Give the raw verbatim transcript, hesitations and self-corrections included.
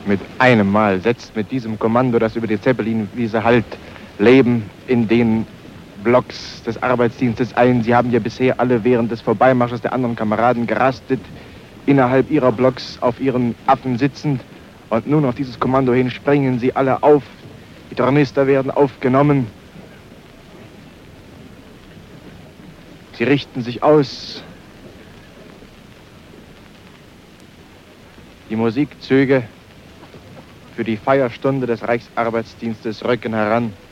Mit einem Mal setzt mit diesem Kommando, das über die Zeppelinwiese halt, Leben in den Blocks des Arbeitsdienstes ein. Sie haben ja bisher alle während des Vorbeimarsches der anderen Kameraden gerastet, innerhalb ihrer Blocks auf ihren Affen sitzend. Und nun auf dieses Kommando hin springen sie alle auf. Die Tornister werden aufgenommen. Sie richten sich aus. Die Musikzüge für die Feierstunde des Reichsarbeitsdienstes rücken heran.